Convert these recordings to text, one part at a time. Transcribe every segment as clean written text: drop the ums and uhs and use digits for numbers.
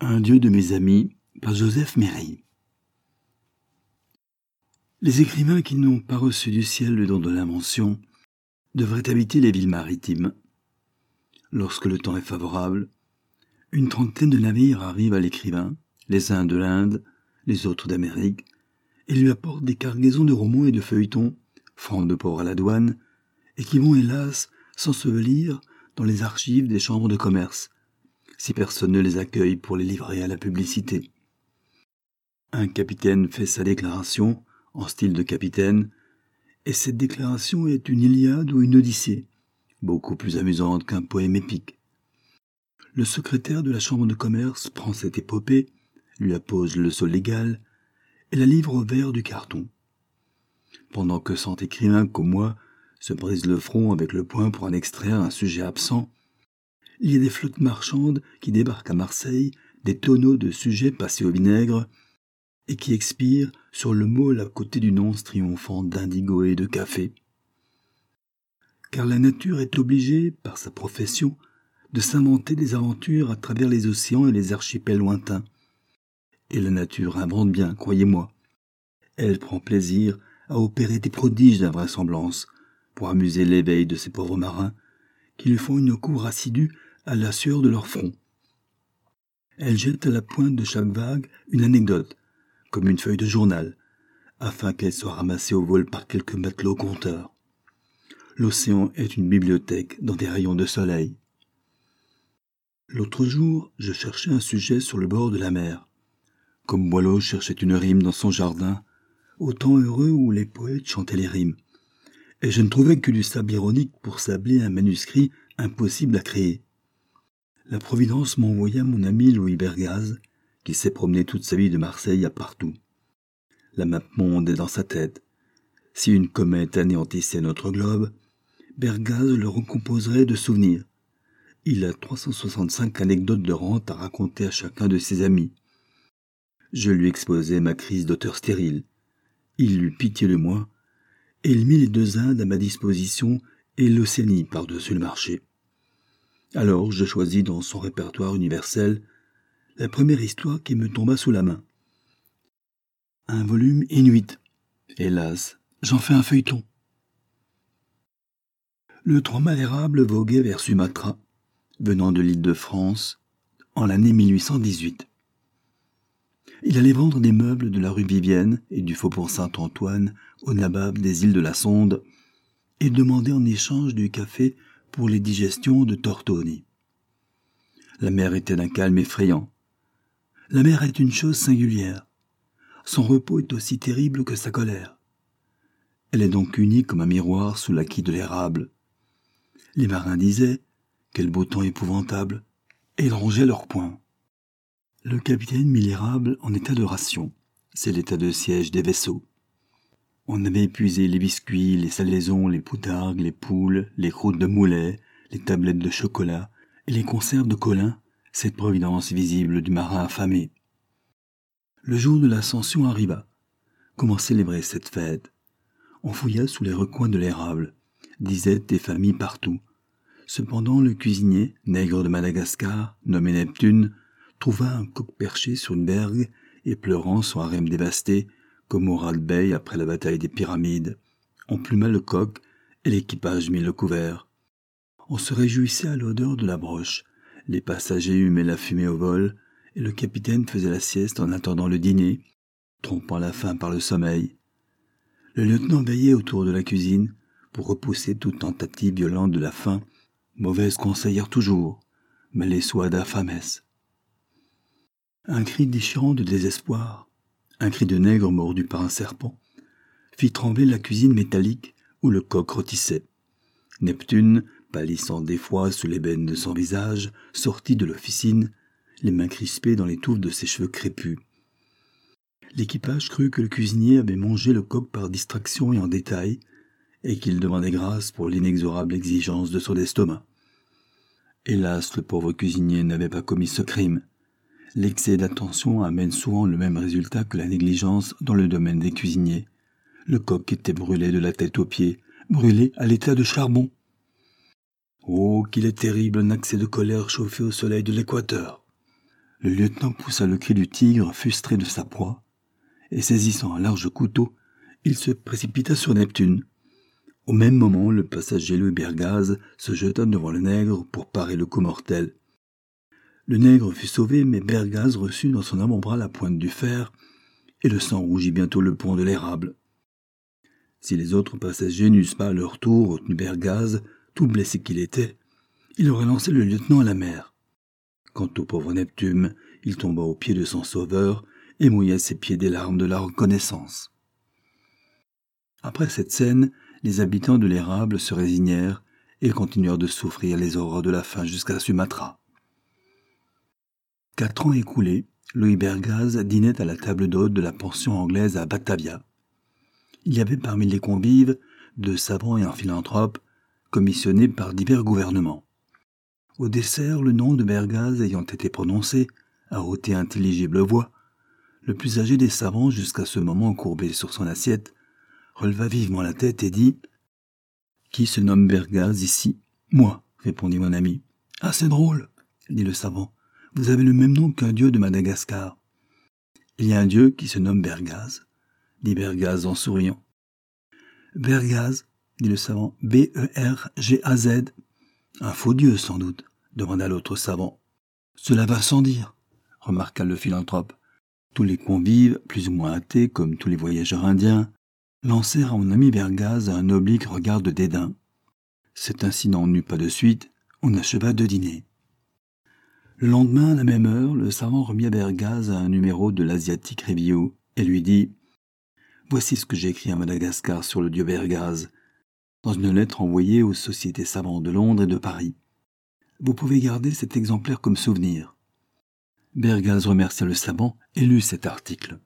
Un dieu de mes amis, par Joseph Méry. Les écrivains qui n'ont pas reçu du ciel le don de l'invention devraient habiter les villes maritimes. Lorsque le temps est favorable, une trentaine de navires arrivent à l'écrivain, les uns de l'Inde, les autres d'Amérique, et lui apportent des cargaisons de romans et de feuilletons, francs de port à la douane, et qui vont hélas s'ensevelir dans les archives des chambres de commerce, si personne ne les accueille pour les livrer à la publicité. Un capitaine fait sa déclaration, en style de capitaine, et cette déclaration est une Iliade ou une Odyssée, beaucoup plus amusante qu'un poème épique. Le secrétaire de la chambre de commerce prend cette épopée, lui appose le sceau légal, et la livre au vert du carton. Pendant que 100 écrivains comme moi se brisent le front avec le poing pour en extraire un sujet absent, il y a des flottes marchandes qui débarquent à Marseille, des tonneaux de sujets passés au vinaigre, et qui expirent sur le môle à côté d'une once triomphante d'indigo et de café. Car la nature est obligée, par sa profession, de s'inventer des aventures à travers les océans et les archipels lointains. Et la nature invente bien, croyez-moi. Elle prend plaisir à opérer des prodiges d'invraisemblance pour amuser l'éveil de ces pauvres marins qui lui font une cour assidue à la sueur de leur front. Elle jette à la pointe de chaque vague une anecdote, comme une feuille de journal, afin qu'elle soit ramassée au vol par quelques matelots conteurs. L'océan est une bibliothèque dans des rayons de soleil. L'autre jour, je cherchais un sujet sur le bord de la mer, comme Boileau cherchait une rime dans son jardin, au temps heureux où les poètes chantaient les rimes, et je ne trouvais que du sable ironique pour sabler un manuscrit impossible à créer. La Providence m'envoya mon ami Louis Bergaz, qui s'est promené toute sa vie de Marseille à partout. La map monde est dans sa tête. Si une comète anéantissait notre globe, Bergaz le recomposerait de souvenirs. Il a 365 anecdotes de rente à raconter à chacun de ses amis. Je lui exposai ma crise d'auteur stérile. Il eut pitié de moi, et il mit les 2 Indes à ma disposition et l'Océanie par-dessus le marché. Alors je choisis dans son répertoire universel la première histoire qui me tomba sous la main. Un volume inuit. Hélas, j'en fais un feuilleton. Le trois-mâts érable voguait vers Sumatra, venant de l'île de France, en l'année 1818. Il allait vendre des meubles de la rue Vivienne et du faubourg Saint-Antoine aux nababs des îles de la Sonde et demandait en échange du café pour les digestions de Tortoni. La mer était d'un calme effrayant. La mer est une chose singulière. Son repos est aussi terrible que sa colère. Elle est donc unie comme un miroir sous l'acquis de l'érable. Les marins disaient « Quel beau temps épouvantable !» et ils rongeaient leurs poings. Le capitaine mit l'érable en état de ration. C'est l'état de siège des vaisseaux. On avait épuisé les biscuits, les salaisons, les poutargues, les poules, les croûtes de moulet, les tablettes de chocolat et les conserves de colin, cette providence visible du marin affamé. Le jour de l'ascension arriva. Comment célébrer cette fête? On fouilla sous les recoins de l'érable, disaient des familles partout. Cependant le cuisinier, nègre de Madagascar, nommé Neptune, trouva un coq perché sur une bergue et pleurant son harem dévasté, comme Morad Bey après la bataille des pyramides. On pluma le coq et l'équipage mit le couvert. On se réjouissait à l'odeur de la broche. Les passagers humaient la fumée au vol, et le capitaine faisait la sieste en attendant le dîner, trompant la faim par le sommeil. Le lieutenant veillait autour de la cuisine pour repousser toute tentative violente de la faim, mauvaise conseillère toujours, mais les soies d'infamesse. Un cri déchirant de désespoir, un cri de nègre mordu par un serpent, fit trembler la cuisine métallique où le coq rôtissait. Neptune, pâlissant d'effroi sous l'ébène de son visage, sortit de l'officine, les mains crispées dans les touffes de ses cheveux crépus. L'équipage crut que le cuisinier avait mangé le coq par distraction et en détail, et qu'il demandait grâce pour l'inexorable exigence de son estomac. Hélas, le pauvre cuisinier n'avait pas commis ce crime. L'excès d'attention amène souvent le même résultat que la négligence dans le domaine des cuisiniers. Le coq était brûlé de la tête aux pieds, brûlé à l'état de charbon. Oh, qu'il est terrible un accès de colère chauffé au soleil de l'équateur. Le lieutenant poussa le cri du tigre frustré de sa proie, et saisissant un large couteau, il se précipita sur Neptune. Au même moment, le passager Louis Bergaz se jeta devant le nègre pour parer le coup mortel. Le nègre fut sauvé, mais Bergaz reçut dans son avant-bras la pointe du fer, et le sang rougit bientôt le pont de l'érable. Si les autres passagers n'eussent pas à leur tour retenu Bergaz, tout blessé qu'il était, il aurait lancé le lieutenant à la mer. Quant au pauvre Neptune, il tomba aux pieds de son sauveur et mouilla ses pieds des larmes de la reconnaissance. Après cette scène, les habitants de l'érable se résignèrent et continuèrent de souffrir les horreurs de la faim jusqu'à Sumatra. 4 ans écoulés, Louis Bergaz dînait à la table d'hôte de la pension anglaise à Batavia. Il y avait parmi les convives 2 savants et un philanthrope, commissionnés par divers gouvernements. Au dessert, le nom de Bergaz ayant été prononcé, à haute et intelligible voix, le plus âgé des savants, jusqu'à ce moment courbé sur son assiette, releva vivement la tête et dit « Qui se nomme Bergaz ici ?»« Moi, répondit mon ami. »« Ah, c'est drôle, dit le savant. Vous avez le même nom qu'un dieu de Madagascar. »« Il y a un dieu qui se nomme Bergaz, dit Bergaz en souriant. »« Bergaz, dit le savant, B-E-R-G-A-Z. »« Un faux dieu, sans doute, demanda l'autre savant. »« Cela va sans dire, remarqua le philanthrope. Tous les convives, plus ou moins athées, comme tous les voyageurs indiens, lancèrent à mon ami Bergaz un oblique regard de dédain. Cet incident n'eut pas de suite, on acheva de dîner. Le lendemain, à la même heure, le savant remit à Bergaz un numéro de l'Asiatic Review et lui dit « Voici ce que j'ai écrit à Madagascar sur le dieu Bergaz, dans une lettre envoyée aux sociétés savantes de Londres et de Paris. Vous pouvez garder cet exemplaire comme souvenir. » Bergaz remercia le savant et lut cet article.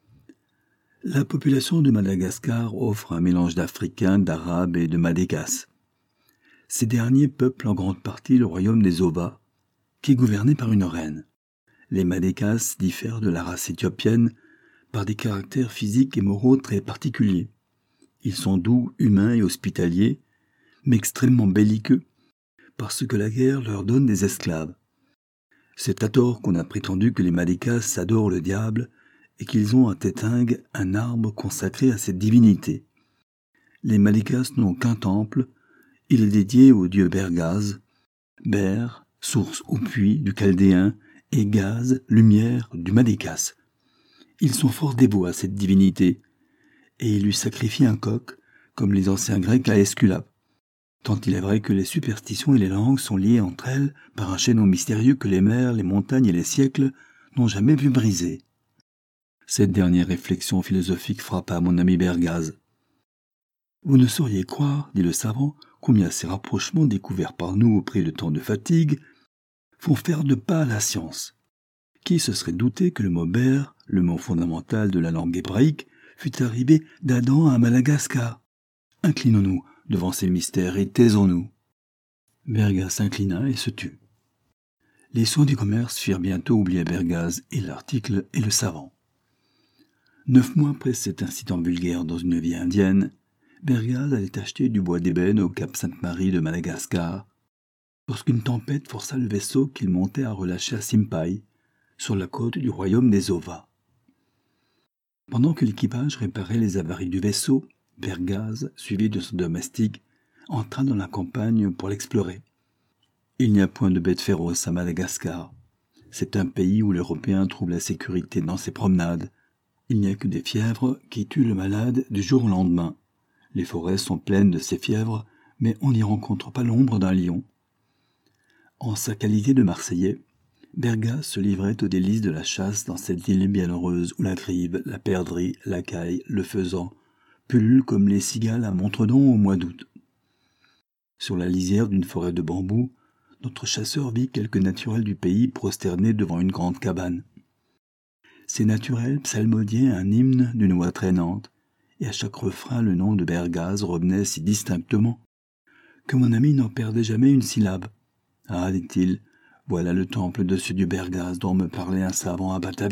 La population de Madagascar offre un mélange d'Africains, d'Arabes et de Madégas. Ces derniers peuplent en grande partie le royaume des Ovas, qui est gouverné par une reine. Les Madégas diffèrent de la race éthiopienne par des caractères physiques et moraux très particuliers. Ils sont doux, humains et hospitaliers, mais extrêmement belliqueux, parce que la guerre leur donne des esclaves. C'est à tort qu'on a prétendu que les Madégas adorent le diable et qu'ils ont à Tétingue un arbre consacré à cette divinité. Les Madégas n'ont qu'un temple, il est dédié au dieu Bergaz, Ber, source ou puits du chaldéen, et Gaz, lumière du Madégas. Ils sont fort dévots à cette divinité, et ils lui sacrifient un coq, comme les anciens Grecs à Esculape. Tant il est vrai que les superstitions et les langues sont liées entre elles par un chaînon mystérieux que les mers, les montagnes et les siècles n'ont jamais vu briser. Cette dernière réflexion philosophique frappa mon ami Bergaz. Vous ne sauriez croire, dit le savant, combien ces rapprochements découverts par nous au prix de tant de fatigue font faire de pas à la science. Qui se serait douté que le mot ber, le mot fondamental de la langue hébraïque, fût arrivé d'Adam à Madagascar? Inclinons-nous devant ces mystères et taisons-nous. Bergaz s'inclina et se tut. Les soins du commerce firent bientôt oublier Bergaz et l'article et le savant. 9 mois après cet incident vulgaire dans une vie indienne, Bergaz allait acheter du bois d'ébène au cap Sainte-Marie de Madagascar, lorsqu'une tempête força le vaisseau qu'il montait à relâcher à Simpai, sur la côte du royaume des Ovas. Pendant que l'équipage réparait les avaries du vaisseau, Bergaz, suivi de son domestique, entra dans la campagne pour l'explorer. Il n'y a point de bêtes féroces à Madagascar. C'est un pays où l'Européen trouve la sécurité dans ses promenades. Il n'y a que des fièvres qui tuent le malade du jour au lendemain. Les forêts sont pleines de ces fièvres, mais on n'y rencontre pas l'ombre d'un lion. En sa qualité de Marseillais, Bergaz se livrait aux délices de la chasse dans cette île bienheureuse où la grive, la perdrix, la caille, le faisan pullulent comme les cigales à Montredon au mois d'août. Sur la lisière d'une forêt de bambous, notre chasseur vit quelques naturels du pays prosternés devant une grande cabane. Ces naturels psalmodiaient un hymne d'une voix traînante, et à chaque refrain le nom de Bergaz revenait si distinctement que mon ami n'en perdait jamais une syllabe. « Ah, dit-il, voilà le temple de ce dieu Bergaz dont me parlait un savant à Batavia. »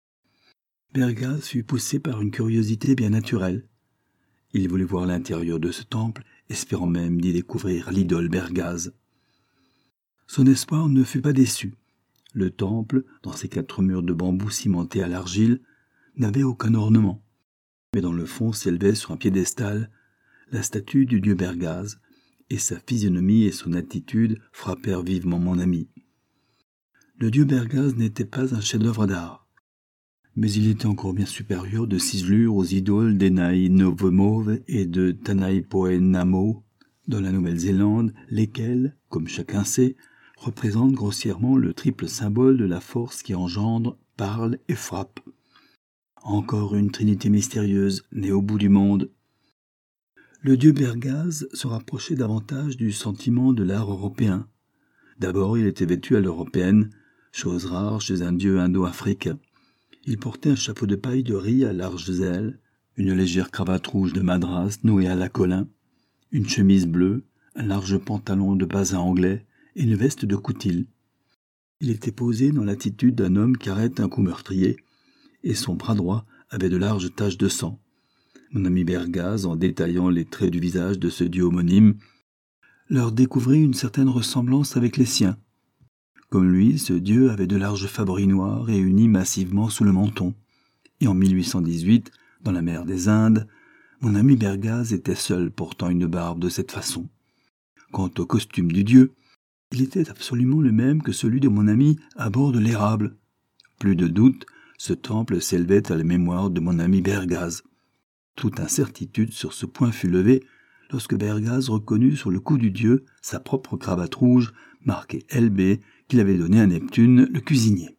Bergaz fut poussé par une curiosité bien naturelle. Il voulut voir l'intérieur de ce temple, espérant même d'y découvrir l'idole Bergaz. Son espoir ne fut pas déçu. Le temple, dans ses 4 murs de bambou cimentés à l'argile, n'avait aucun ornement. Mais dans le fond s'élevait sur un piédestal la statue du dieu Bergase, et sa physionomie et son attitude frappèrent vivement mon ami. Le dieu Bergase n'était pas un chef-d'œuvre d'art, mais il était encore bien supérieur de ciselure aux idoles d'Enai Novemove et de Tanai Poenamo dans la Nouvelle-Zélande, lesquelles, comme chacun sait, représentent grossièrement le triple symbole de la force qui engendre, parle et frappe. Encore une trinité mystérieuse née au bout du monde. Le dieu Bergase se rapprochait davantage du sentiment de l'art européen. D'abord, il était vêtu à l'européenne, chose rare chez un dieu indo-africain. Il portait un chapeau de paille de riz à larges ailes, une légère cravate rouge de madras nouée à la colin, une chemise bleue, un large pantalon de basin anglais et une veste de coutil. Il était posé dans l'attitude d'un homme qui arrête un coup meurtrier, et son bras droit avait de larges taches de sang. Mon ami Bergase, en détaillant les traits du visage de ce dieu homonyme, leur découvrit une certaine ressemblance avec les siens. Comme lui, ce dieu avait de larges favoris noirs réunis massivement sous le menton. Et en 1818, dans la mer des Indes, mon ami Bergase était seul portant une barbe de cette façon. Quant au costume du dieu, il était absolument le même que celui de mon ami à bord de l'érable. Plus de doute, ce temple s'élevait à la mémoire de mon ami Bergase. Toute incertitude sur ce point fut levée lorsque Bergase reconnut sur le cou du dieu sa propre cravate rouge marquée LB qu'il avait donnée à Neptune, le cuisinier.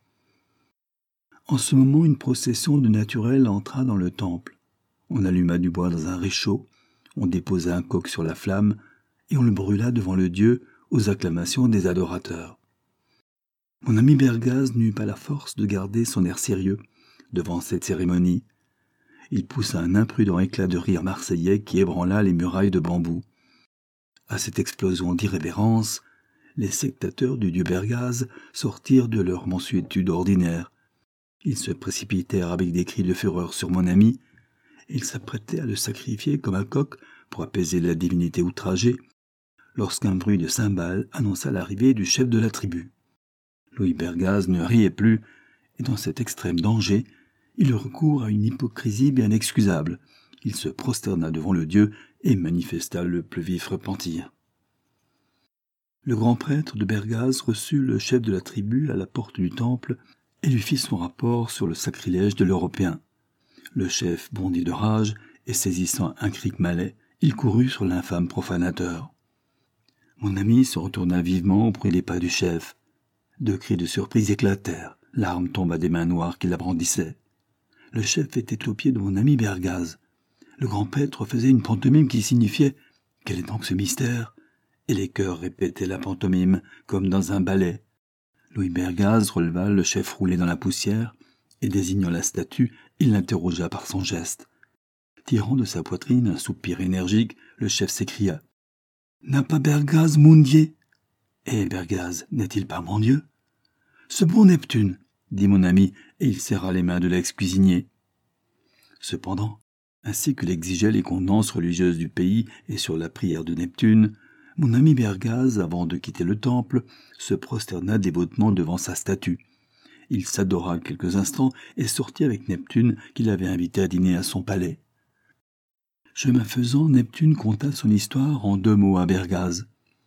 En ce moment, une procession de naturels entra dans le temple. On alluma du bois dans un réchaud, on déposa un coq sur la flamme et on le brûla devant le dieu aux acclamations des adorateurs. Mon ami Bergase n'eut pas la force de garder son air sérieux devant cette cérémonie. Il poussa un imprudent éclat de rire marseillais qui ébranla les murailles de bambou. À cette explosion d'irrévérence, les sectateurs du dieu Bergase sortirent de leur mansuétude ordinaire. Ils se précipitèrent avec des cris de fureur sur mon ami, et ils s'apprêtaient à le sacrifier comme un coq pour apaiser la divinité outragée, lorsqu'un bruit de cymbales annonça l'arrivée du chef de la tribu. Louis Bergase ne riait plus, et dans cet extrême danger, il eut recours à une hypocrisie bien excusable. Il se prosterna devant le dieu et manifesta le plus vif repentir. Le grand prêtre de Bergase reçut le chef de la tribu à la porte du temple et lui fit son rapport sur le sacrilège de l'Européen. Le chef bondit de rage et saisissant un cric malais, il courut sur l'infâme profanateur. Mon ami se retourna vivement auprès des pas du chef. 2 cris de surprise éclatèrent, l'arme tomba des mains noires qui la brandissaient. Le chef était aux pieds de mon ami Bergase. Le grand prêtre faisait une pantomime qui signifiait « Quel est donc ce mystère ?» Et les chœurs répétaient la pantomime, comme dans un ballet. Louis Bergase releva le chef roulé dans la poussière, et désignant la statue, il l'interrogea par son geste. Tirant de sa poitrine un soupir énergique, le chef s'écria « N'a pas Bergase mon dieu ? Et Bergase n'est-il pas mon dieu ?»« Ce bon Neptune !» dit mon ami, et il serra les mains de l'ex-cuisinier. Cependant, ainsi que l'exigeaient les convenances religieuses du pays et sur la prière de Neptune, mon ami Bergase, avant de quitter le temple, se prosterna dévotement devant sa statue. Il s'adora quelques instants et sortit avec Neptune, qu'il avait invité à dîner à son palais. Chemin faisant, Neptune conta son histoire en 2 mots à Bergase.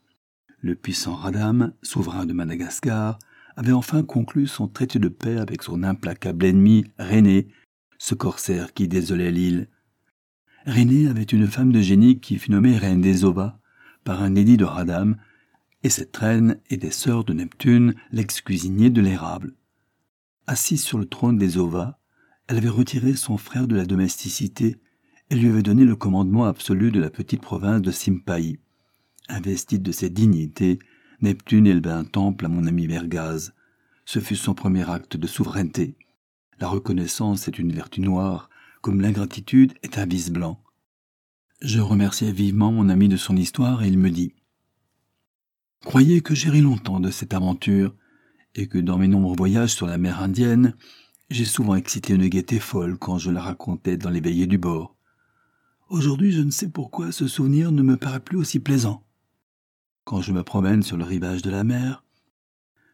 Le puissant Radam, souverain de Madagascar, avait enfin conclu son traité de paix avec son implacable ennemi, René, ce corsaire qui désolait l'île. René avait une femme de génie qui fut nommée reine des Ovas par un édit de Radam, et cette reine était sœur de Neptune, l'ex-cuisinier de l'érable. Assise sur le trône des Ovas, elle avait retiré son frère de la domesticité et lui avait donné le commandement absolu de la petite province de Simpaï. Investie de cette dignité, Neptune éleva un temple à mon ami Bergase. Ce fut son premier acte de souveraineté. La reconnaissance est une vertu noire, comme l'ingratitude est un vice blanc. Je remerciai vivement mon ami de son histoire et il me dit « Croyez que j'ai ri longtemps de cette aventure et que dans mes nombreux voyages sur la mer Indienne, j'ai souvent excité une gaieté folle quand je la racontais dans les veillées du bord. Aujourd'hui, je ne sais pourquoi ce souvenir ne me paraît plus aussi plaisant. Quand je me promène sur le rivage de la mer,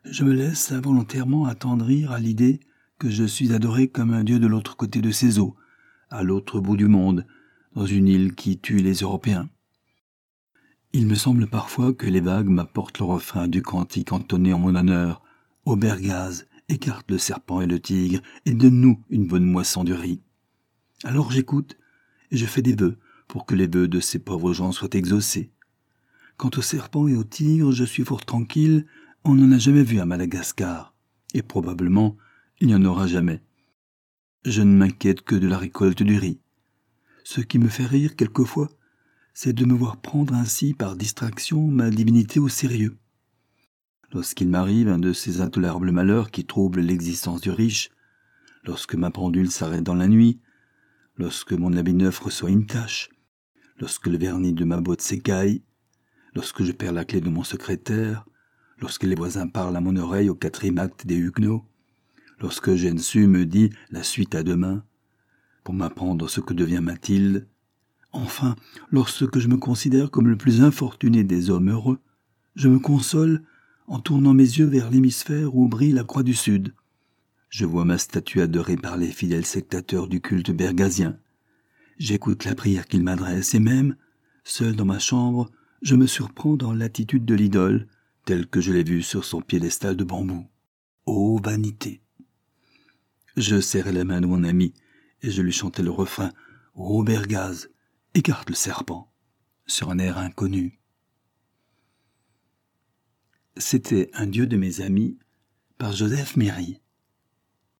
Je me laisse involontairement attendrir à l'idée que je suis adoré comme un dieu de l'autre côté de ces eaux, à l'autre bout du monde, dans une île qui tue les Européens. Il me semble parfois que les vagues m'apportent le refrain du cantique entonné en mon honneur. Aubergaz, écarte le serpent et le tigre, et donne-nous une bonne moisson de riz. Alors j'écoute, et je fais des vœux, pour que les vœux de ces pauvres gens soient exaucés. Quant au serpent et au tigre, je suis fort tranquille, on n'en a jamais vu à Madagascar, et probablement il n'y en aura jamais. Je ne m'inquiète que de la récolte du riz. Ce qui me fait rire quelquefois, c'est de me voir prendre ainsi par distraction ma divinité au sérieux. Lorsqu'il m'arrive un de ces intolérables malheurs qui troublent l'existence du riche, lorsque ma pendule s'arrête dans la nuit, lorsque mon habit neuf reçoit une tache, lorsque le vernis de ma botte s'écaille, lorsque je perds la clé de mon secrétaire, lorsque les voisins parlent à mon oreille au 4e acte des Huguenots, lorsque Gensu me dit la suite à demain, pour m'apprendre ce que devient Mathilde, enfin, lorsque je me considère comme le plus infortuné des hommes heureux, je me console en tournant mes yeux vers l'hémisphère où brille la croix du Sud. Je vois ma statue adorée par les fidèles sectateurs du culte bergasien. J'écoute la prière qu'ils m'adressent et même, seul dans ma chambre, je me surprends dans l'attitude de l'idole, telle que je l'ai vue sur son piédestal de bambou. Ô vanité! Je serrai la main de mon ami et je lui chantai le refrain « Ô Bergaz, écarte le serpent » sur un air inconnu. C'était Un dieu de mes amis par Joseph Méry.